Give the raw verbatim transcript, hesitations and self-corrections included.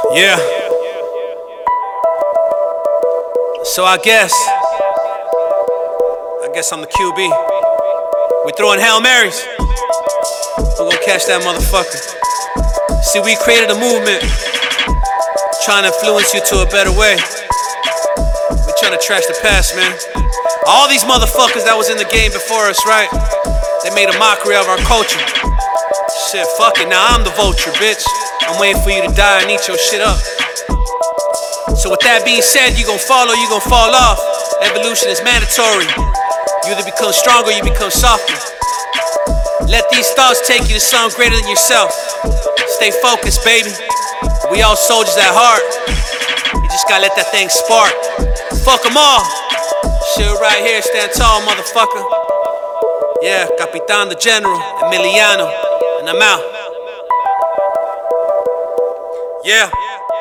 Yeah. So I guess, I guess I'm the Q B. We throwing Hail Marys. We're gonna catch that motherfucker. See, we created a movement trying to influence you to a better way. We're trying to trash the past, man. All these motherfuckers that was in the game before us, right? They made a mockery of our culture. Shit, fuck it, now I'm the vulture, bitch. I'm waiting for you to die and eat your shit up. So with that being said, you gon' follow, you gon' fall off. Evolution is mandatory. You either become stronger or you become softer. Let these thoughts take you to something greater than yourself. Stay focused, baby. We all soldiers at heart. You just gotta let that thing spark. Fuck them all. Shit right here, stand tall, motherfucker. Yeah, Capitan the General, Emiliano, and I'm out. Yeah.